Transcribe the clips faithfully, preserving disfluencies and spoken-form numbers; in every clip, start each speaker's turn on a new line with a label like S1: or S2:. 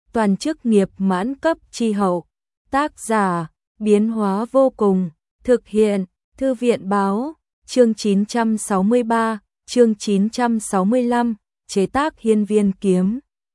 S1: toàn chức nghiệp mãn cấp chi hậu. Tác giả, biến hóa vô cùng, thực hiện, Thư viện báo, chương chín trăm sáu mươi ba, chương chín trăm sáu mươi lăm, chế tác Hiên Viên kiếm.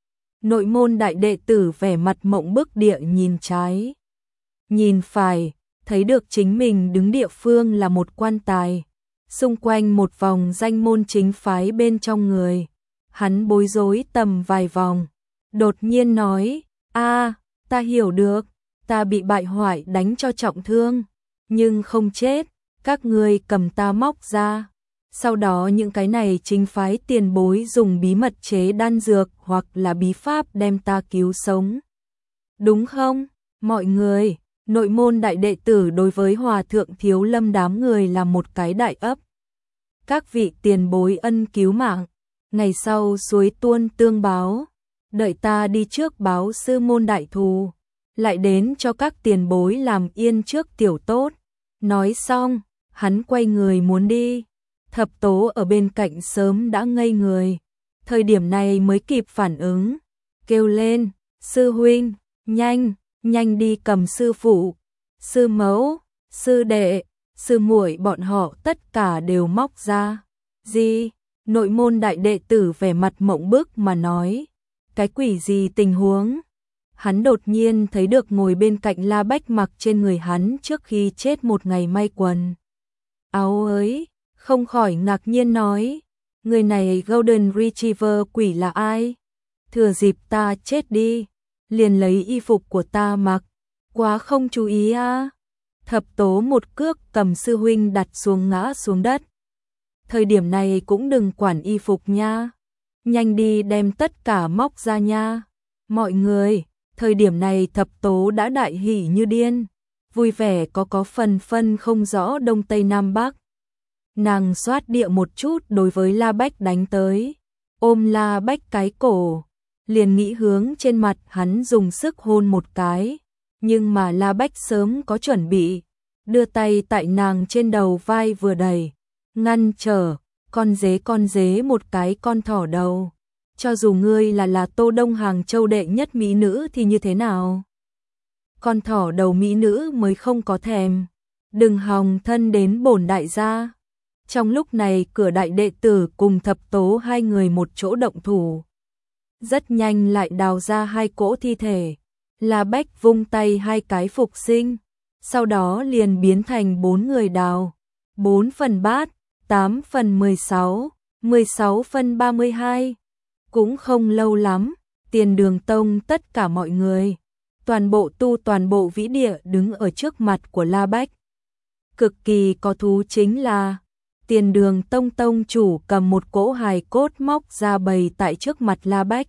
S1: Nội môn đại đệ tử vẻ mặt mộng bức địa nhìn trái, nhìn phải, thấy được chính mình đứng địa phương là một quan tài, xung quanh một vòng danh môn chính phái bên trong người. Hắn bối rối tầm vài vòng, đột nhiên nói, a, ta hiểu được, ta bị bại hoại đánh cho trọng thương, nhưng không chết, các ngươi cầm ta móc ra. Sau đó những cái này chính phái tiền bối dùng bí mật chế đan dược hoặc là bí pháp đem ta cứu sống. Đúng không, mọi người? Nội môn đại đệ tử đối với Hòa thượng Thiếu Lâm đám người là một cái đại ấp. Các vị tiền bối ân cứu mạng, ngày sau suối tuôn tương báo, đợi ta đi trước báo sư môn đại thù, lại đến cho các tiền bối làm yên trước tiểu tốt. Nói xong, hắn quay người muốn đi. Thập Tố ở bên cạnh sớm đã ngây người, thời điểm này mới kịp phản ứng, kêu lên, sư huynh, nhanh, nhanh đi cầm sư phụ, sư mẫu, sư đệ, sư muội bọn họ tất cả đều móc ra. Gì? Nội môn đại đệ tử vẻ mặt mộng bức mà nói, cái quỷ gì tình huống? Hắn đột nhiên thấy được ngồi bên cạnh La Bách mặc trên người hắn trước khi chết một ngày may quần áo ấy, không khỏi ngạc nhiên nói, người này Golden Retriever quỷ là ai? Thừa dịp ta chết đi, liền lấy y phục của ta mặc, quá không chú ý à? Thập Tố một cước cầm sư huynh đặt xuống ngã xuống đất. Thời điểm này cũng đừng quản y phục nha, nhanh đi đem tất cả móc ra nha. Mọi người, thời điểm này Thập Tố đã đại hỉ như điên, vui vẻ có có phần phân không rõ đông tây nam bắc. Nàng xoát địa một chút đối với La Bách đánh tới, ôm La Bách cái cổ, liền nghĩ hướng trên mặt hắn dùng sức hôn một cái, nhưng mà La Bách sớm có chuẩn bị, đưa tay tại nàng trên đầu vai vừa đẩy, ngăn trở, con dế con dế một cái con thỏ đầu, cho dù ngươi là là Tô Đông Hàng Châu đệ nhất mỹ nữ thì như thế nào? Con thỏ đầu mỹ nữ mới không có thèm, đừng hòng thân đến bổn đại gia. Trong lúc này cửa đại đệ tử cùng Thập Tố hai người một chỗ động thủ. Rất nhanh lại đào ra hai cỗ thi thể. La Bách vung tay hai cái phục sinh. Sau đó liền biến thành bốn người đào. Bốn phần bát, tám phần mười sáu, mười sáu phần ba mươi hai. Cũng không lâu lắm, Tiền Đường Tông tất cả mọi người. Toàn bộ tu toàn bộ vĩ địa đứng ở trước mặt của La Bách. Cực kỳ có thú chính là Tiền Đường Tông tông chủ cầm một cỗ hài cốt móc ra bày tại trước mặt La Bách.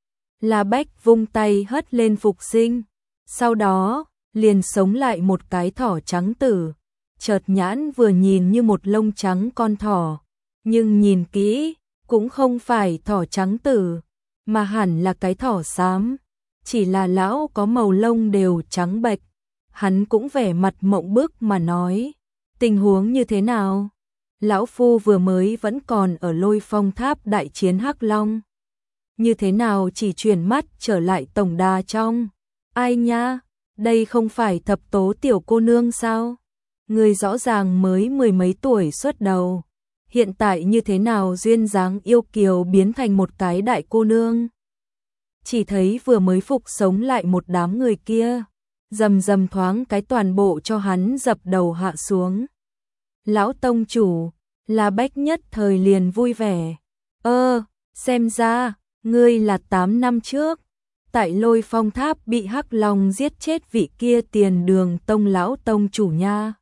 S1: La Bách vung tay hất lên phục sinh, sau đó liền sống lại một cái thỏ trắng tử. Chợt nhãn vừa nhìn như một lông trắng con thỏ, nhưng nhìn kỹ cũng không phải thỏ trắng tử, mà hẳn là cái thỏ xám. Chỉ là lão có màu lông đều trắng bệch. Hắn cũng vẻ mặt mộng bức mà nói, tình huống như thế nào? Lão phu vừa mới vẫn còn ở Lôi Phong Tháp đại chiến Hắc Long. Như thế nào chỉ chuyển mắt trở lại tổng đà trong? Ai nha, đây không phải Thập Tố tiểu cô nương sao? Người rõ ràng mới mười mấy tuổi xuất đầu. Hiện tại như thế nào duyên dáng yêu kiều biến thành một cái đại cô nương? Chỉ thấy vừa mới phục sống lại một đám người kia, rầm rầm thoáng cái toàn bộ cho hắn dập đầu hạ xuống. Lão tông chủ, La Bách nhất thời liền vui vẻ. Ơ, xem ra, ngươi là tám năm trước, tại Lôi Phong Tháp bị Hắc Long giết chết vị kia Tiền Đường Tông lão tông chủ nha.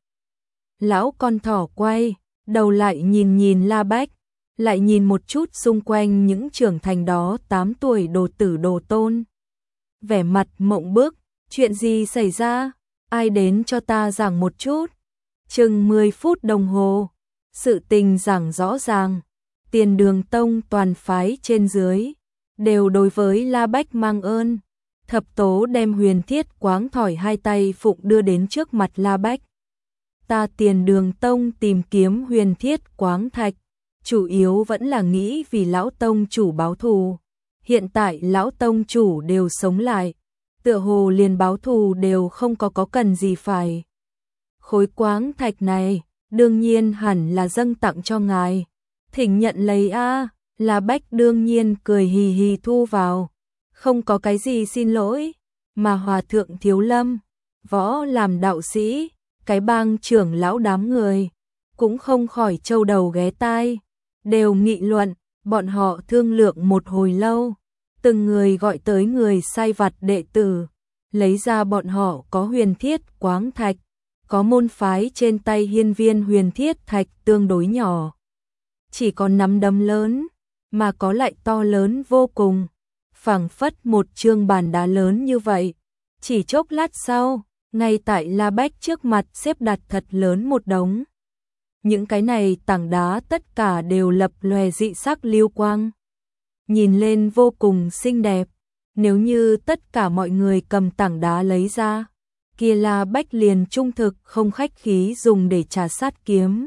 S1: Lão con thỏ quay, đầu lại nhìn nhìn La Bách, lại nhìn một chút xung quanh những trưởng thành đó tám tuổi đồ tử đồ tôn. Vẻ mặt mộng bức, chuyện gì xảy ra? Ai đến cho ta giảng một chút? Chừng mười phút đồng hồ, sự tình giảng rõ ràng. Tiền Đường Tông toàn phái trên dưới đều đối với La Bách mang ơn. Thập Tố đem Huyền Thiết Quáng thỏi hai tay phụng đưa đến trước mặt La Bách. Ta Tiền Đường Tông tìm kiếm Huyền Thiết Quáng thạch, chủ yếu vẫn là nghĩ vì lão tông chủ báo thù. hiện tại lão tông chủ đều sống lại, tựa hồ liền báo thù đều không có có cần gì phải. Khối quáng thạch này, đương nhiên hẳn là dâng tặng cho ngài. Thỉnh nhận lấy a. La Bách đương nhiên cười hì hì thu vào. Không có cái gì xin lỗi, mà hòa thượng Thiếu Lâm, võ làm đạo sĩ, cái bang trưởng lão đám người, cũng không khỏi trâu đầu ghé tai, đều nghị luận, bọn họ thương lượng một hồi lâu, từng người gọi tới người sai vặt đệ tử, lấy ra bọn họ có huyền thiết quáng thạch, có môn phái trên tay hiên viên huyền thiết thạch tương đối nhỏ, chỉ có nắm đấm lớn, mà có lại to lớn vô cùng, phảng phất một chương bàn đá lớn như vậy. Chỉ chốc lát sau, ngay tại La Bách trước mặt xếp đặt thật lớn một đống. Những cái này tảng đá tất cả đều lập lòe dị sắc lưu quang, nhìn lên vô cùng xinh đẹp. Nếu như tất cả mọi người cầm tảng đá lấy ra, kia La Bách liền trung thực không khách khí dùng để trà sát kiếm.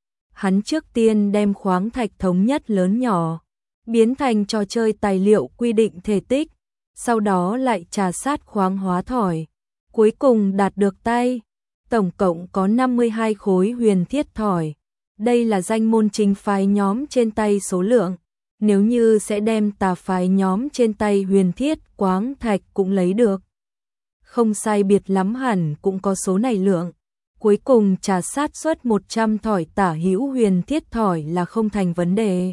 S1: Hắn trước tiên đem khoáng thạch thống nhất lớn nhỏ, biến thành trò chơi tài liệu quy định thể tích, sau đó lại trà sát khoáng hóa thỏi, cuối cùng đạt được tay. Tổng cộng có năm mươi hai khối huyền thiết thỏi. Đây là danh môn chính phái nhóm trên tay số lượng. Nếu như sẽ đem tà phái nhóm trên tay huyền thiết quáng thạch cũng lấy được. Không sai biệt lắm hẳn cũng có số này lượng. Cuối cùng trà sát suất một trăm thỏi tả hữu huyền thiết thỏi là không thành vấn đề.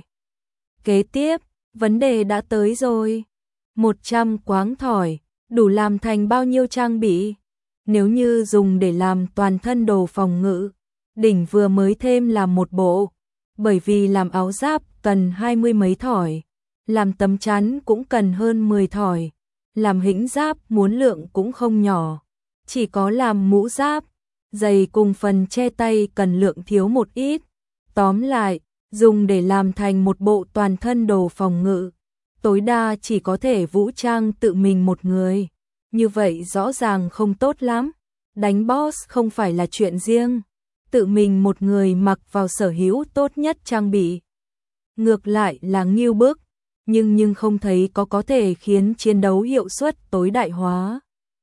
S1: Kế tiếp, vấn đề đã tới rồi. một trăm quáng thỏi, đủ làm thành bao nhiêu trang bị? Nếu như dùng để làm toàn thân đồ phòng ngự, đỉnh vừa mới thêm làm một bộ, bởi vì làm áo giáp cần hai mươi mấy thỏi, làm tấm chắn cũng cần hơn mười thỏi, làm hĩnh giáp muốn lượng cũng không nhỏ, chỉ có làm mũ giáp, giày cùng phần che tay cần lượng thiếu một ít. Tóm lại, dùng để làm thành một bộ toàn thân đồ phòng ngự, tối đa chỉ có thể vũ trang tự mình một người. Như vậy rõ ràng không tốt lắm. Đánh boss không phải là chuyện riêng. Tự mình một người mặc vào sở hữu tốt nhất trang bị. Ngược lại là nghiêu bức, nhưng nhưng không thấy có có thể khiến chiến đấu hiệu suất tối đại hóa.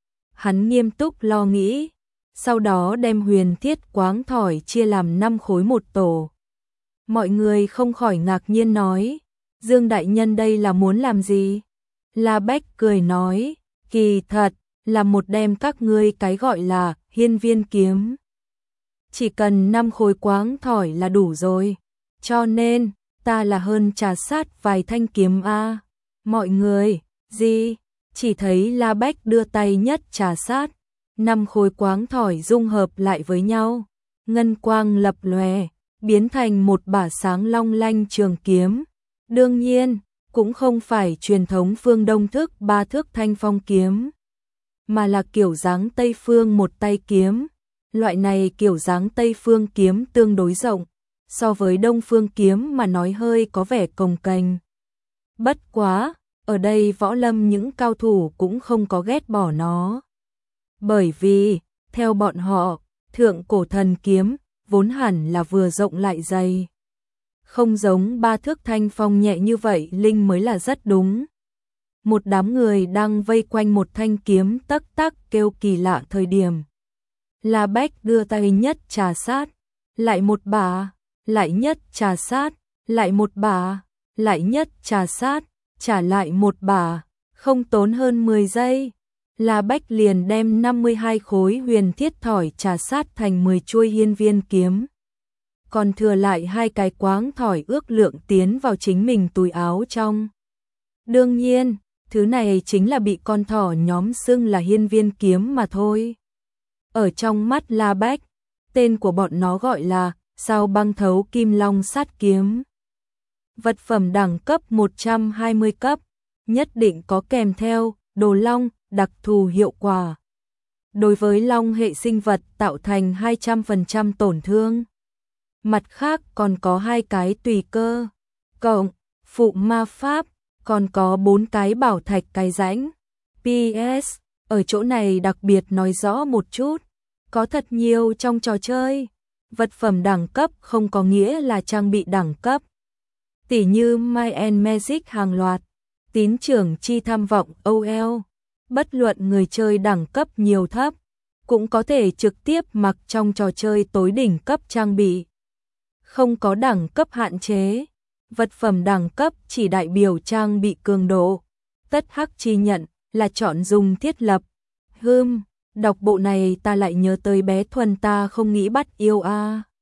S1: Hắn nghiêm túc lo nghĩ, sau đó đem huyền thiết quáng thỏi chia làm năm khối một tổ. Mọi người không khỏi ngạc nhiên nói, Dương đại nhân đây là muốn làm gì? La Bách cười nói, kỳ thật, là một đem các ngươi cái gọi là hiên viên kiếm. Chỉ cần năm khối quáng thỏi là đủ rồi, cho nên, ta là hơn trà sát vài thanh kiếm a. Mọi người, gì? Chỉ thấy La Bách đưa tay nhất trà sát, năm khối quáng thỏi dung hợp lại với nhau, ngân quang lập lòe, biến thành một bả sáng long lanh trường kiếm. Đương nhiên, cũng không phải truyền thống phương Đông thức ba thước thanh phong kiếm, mà là kiểu dáng Tây phương một tay kiếm. Loại này kiểu dáng Tây phương kiếm tương đối rộng, so với Đông phương kiếm mà nói hơi có vẻ cồng kềnh. Bất quá, ở đây võ lâm những cao thủ cũng không có ghét bỏ nó. Bởi vì, theo bọn họ, thượng cổ thần kiếm, vốn hẳn là vừa rộng lại dày. Không giống ba thước thanh phong nhẹ như vậy linh mới là rất đúng. Một đám người đang vây quanh một thanh kiếm tắc tắc kêu kỳ lạ thời điểm. La Bách đưa tay nhất trà sát, lại một bà, lại nhất trà sát, lại một bà, lại nhất trà sát, trả lại một bà, không tốn hơn mười giây. La Bách liền đem năm mươi hai khối huyền thiết thỏi trà sát thành mười chuôi hiên viên kiếm. Còn thừa lại hai cái quáng thỏi ước lượng tiến vào chính mình túi áo trong. Đương nhiên, thứ này chính là bị con thỏ nhóm xưng là hiên viên kiếm mà thôi. Ở trong mắt La Bách, tên của bọn nó gọi là sao băng thấu kim long sát kiếm. Vật phẩm đẳng cấp một trăm hai mươi cấp, nhất định có kèm theo đồ long, đặc thù hiệu quả. Đối với long hệ sinh vật tạo thành hai trăm phần trăm tổn thương. Mặt khác còn có hai cái tùy cơ, cộng, phụ ma pháp, còn có bốn cái bảo thạch cái rãnh. pê ét, ở chỗ này đặc biệt nói rõ một chút, có thật nhiều trong trò chơi. Vật phẩm đẳng cấp không có nghĩa là trang bị đẳng cấp. Tỉ như My and Magic hàng loạt, Tín trưởng chi tham vọng âu eo. Bất luận người chơi đẳng cấp nhiều thấp, cũng có thể trực tiếp mặc trong trò chơi tối đỉnh cấp trang bị. Không có đẳng cấp hạn chế. Vật phẩm đẳng cấp chỉ đại biểu trang bị cường độ. Tất hắc chi nhận là chọn dùng thiết lập. Hưm, đọc bộ này ta lại nhớ tới bé Thuần ta không nghĩ bắt yêu a. À.